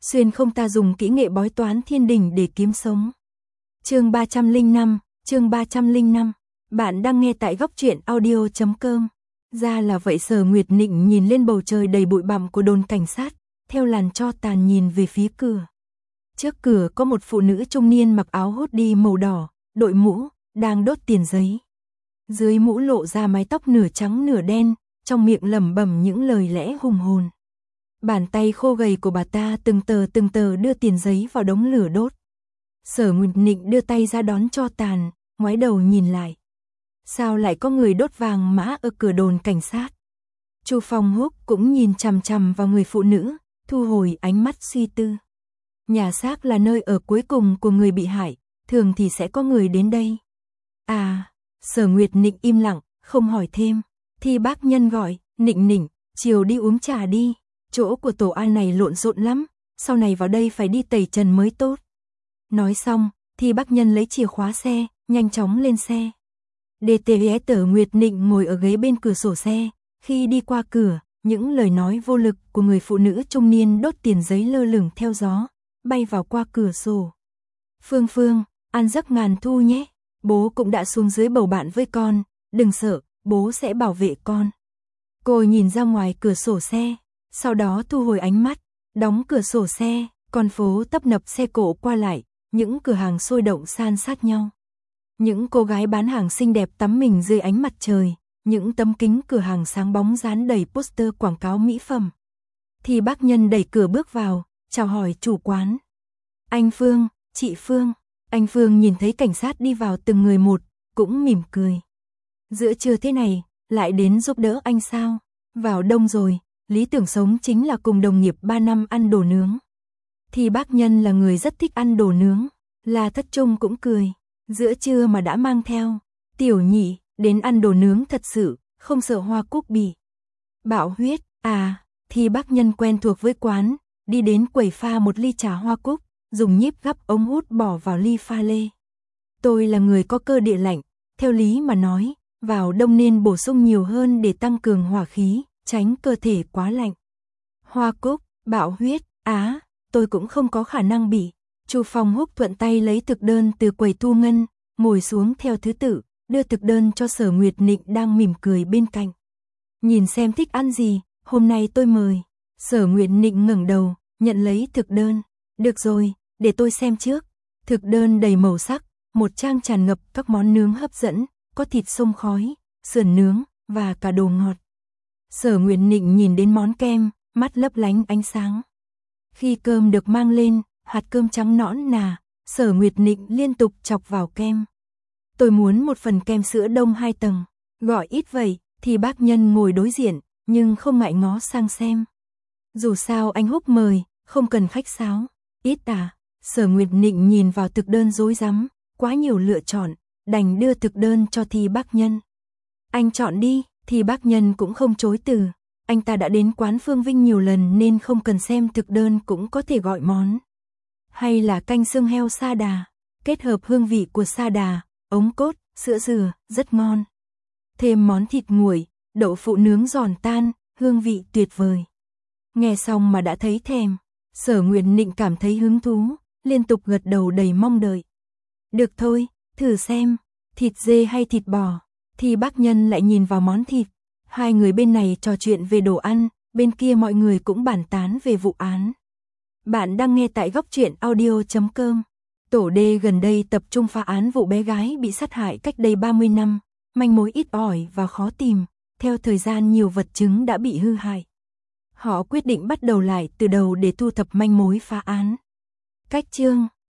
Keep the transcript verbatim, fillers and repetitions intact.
xuyên không ta dùng kỹ nghệ bói toán thiên đình để kiếm sống. Chương ba trăm lẻ năm, chương ba trăm lẻ năm. Bạn đang nghe tại góc truyện audio chấm com. Ra là vậy. Sở Nguyệt Nịnh nhìn lên bầu trời đầy bụi bặm của đồn cảnh sát, theo làn tro tàn nhìn về phía cửa. Trước cửa có một phụ nữ trung niên mặc áo hoodie màu đỏ, đội mũ, đang đốt tiền giấy. Dưới mũ lộ ra mái tóc nửa trắng nửa đen, trong miệng lẩm bẩm những lời lẽ hùng hồn. Bàn tay khô gầy của bà ta từng tờ từng tờ đưa tiền giấy vào đống lửa đốt. Sở Nguyệt Nịnh đưa tay ra đón tro tàn, ngoái đầu nhìn lại. Sao lại có người đốt vàng mã ở cửa đồn cảnh sát? Chu Phong Húc cũng nhìn chằm chằm vào người phụ nữ, thu hồi ánh mắt suy tư. Nhà xác là nơi ở cuối cùng của người bị hại, thường thì sẽ có người đến đây. À, Sở Nguyệt Nịnh im lặng, không hỏi thêm. Thi bác nhân gọi, Nịnh Nịnh, chiều đi uống trà đi, chỗ của tổ an này lộn xộn lắm, sau này vào đây phải đi tẩy trần mới tốt. Nói xong, Thi bác nhân lấy chìa khóa xe, nhanh chóng lên xe. đê tê ét Sở Nguyệt Nịnh ngồi ở ghế bên cửa sổ xe, khi đi qua cửa, những lời nói vô lực của người phụ nữ trung niên đốt tiền giấy lơ lửng theo gió, bay vào qua cửa sổ. Phương Phương, ăn giấc ngàn thu nhé, bố cũng đã xuống dưới bầu bạn với con, đừng sợ, bố sẽ bảo vệ con. Cô nhìn ra ngoài cửa sổ xe, sau đó thu hồi ánh mắt, đóng cửa sổ xe, con phố tấp nập xe cộ qua lại, những cửa hàng sôi động san sát nhau. Những cô gái bán hàng xinh đẹp tắm mình dưới ánh mặt trời, những tấm kính cửa hàng sáng bóng dán đầy poster quảng cáo mỹ phẩm. Thì bác nhân đẩy cửa bước vào, chào hỏi chủ quán. Anh Phương, chị Phương. Anh Phương nhìn thấy cảnh sát đi vào từng người một, cũng mỉm cười. Giữa trưa thế này, lại đến giúp đỡ anh sao? Vào đông rồi, lý tưởng sống chính là cùng đồng nghiệp ba năm ăn đồ nướng. Thì bác nhân là người rất thích ăn đồ nướng, là Thất Trung cũng cười. Giữa trưa mà đã mang theo, Tiểu Nhị, đến ăn đồ nướng thật sự, không sợ Hoa Cúc bị bạo huyết. À, thì bác nhân quen thuộc với quán, đi đến quầy pha một ly trà Hoa Cúc, dùng nhíp gắp ống hút bỏ vào ly pha lê. Tôi là người có cơ địa lạnh, theo lý mà nói, vào đông nên bổ sung nhiều hơn để tăng cường hỏa khí, tránh cơ thể quá lạnh. Hoa Cúc, bạo huyết, á, tôi cũng không có khả năng bị. Chu Phong Húc thuận tay lấy thực đơn từ quầy thu ngân, ngồi xuống theo thứ tự, đưa thực đơn cho Sở Nguyệt Nịnh đang mỉm cười bên cạnh. Nhìn xem thích ăn gì, hôm nay tôi mời. Sở Nguyệt Nịnh ngẩng đầu, nhận lấy thực đơn. Được rồi, để tôi xem trước. Thực đơn đầy màu sắc, một trang tràn ngập các món nướng hấp dẫn, có thịt xông khói, sườn nướng và cả đồ ngọt. Sở Nguyệt Nịnh nhìn đến món kem, mắt lấp lánh ánh sáng. Khi cơm được mang lên, hạt cơm trắng nõn nà, Sở Nguyệt Nịnh liên tục chọc vào kem. Tôi muốn một phần kem sữa đông hai tầng, gọi ít vậy, thì bác nhân ngồi đối diện, nhưng không ngại ngó sang xem. Dù sao anh Húc mời, không cần khách sáo. Ít à? Sở Nguyệt Nịnh nhìn vào thực đơn rối rắm, quá nhiều lựa chọn, đành đưa thực đơn cho Thi bác nhân. Anh chọn đi, Thi bác nhân cũng không chối từ. Anh ta đã đến quán Phương Vinh nhiều lần nên không cần xem thực đơn cũng có thể gọi món. Hay là canh xương heo sa đà, kết hợp hương vị của sa đà, ống cốt, sữa dừa, rất ngon. Thêm món thịt nguội, đậu phụ nướng giòn tan, hương vị tuyệt vời. Nghe xong mà đã thấy thèm, Sở Nguyệt Nịnh cảm thấy hứng thú, liên tục gật đầu đầy mong đợi. Được thôi, thử xem, thịt dê hay thịt bò. Thì bác nhân lại nhìn vào món thịt. Hai người bên này trò chuyện về đồ ăn, bên kia mọi người cũng bàn tán về vụ án. Bạn đang nghe tại góc truyện audio chấm com. Tổ D gần đây tập trung phá án vụ bé gái bị sát hại cách đây ba mươi năm, manh mối ít ỏi và khó tìm, theo thời gian nhiều vật chứng đã bị hư hại. Họ quyết định bắt đầu lại từ đầu để thu thập manh mối phá án. Cách chương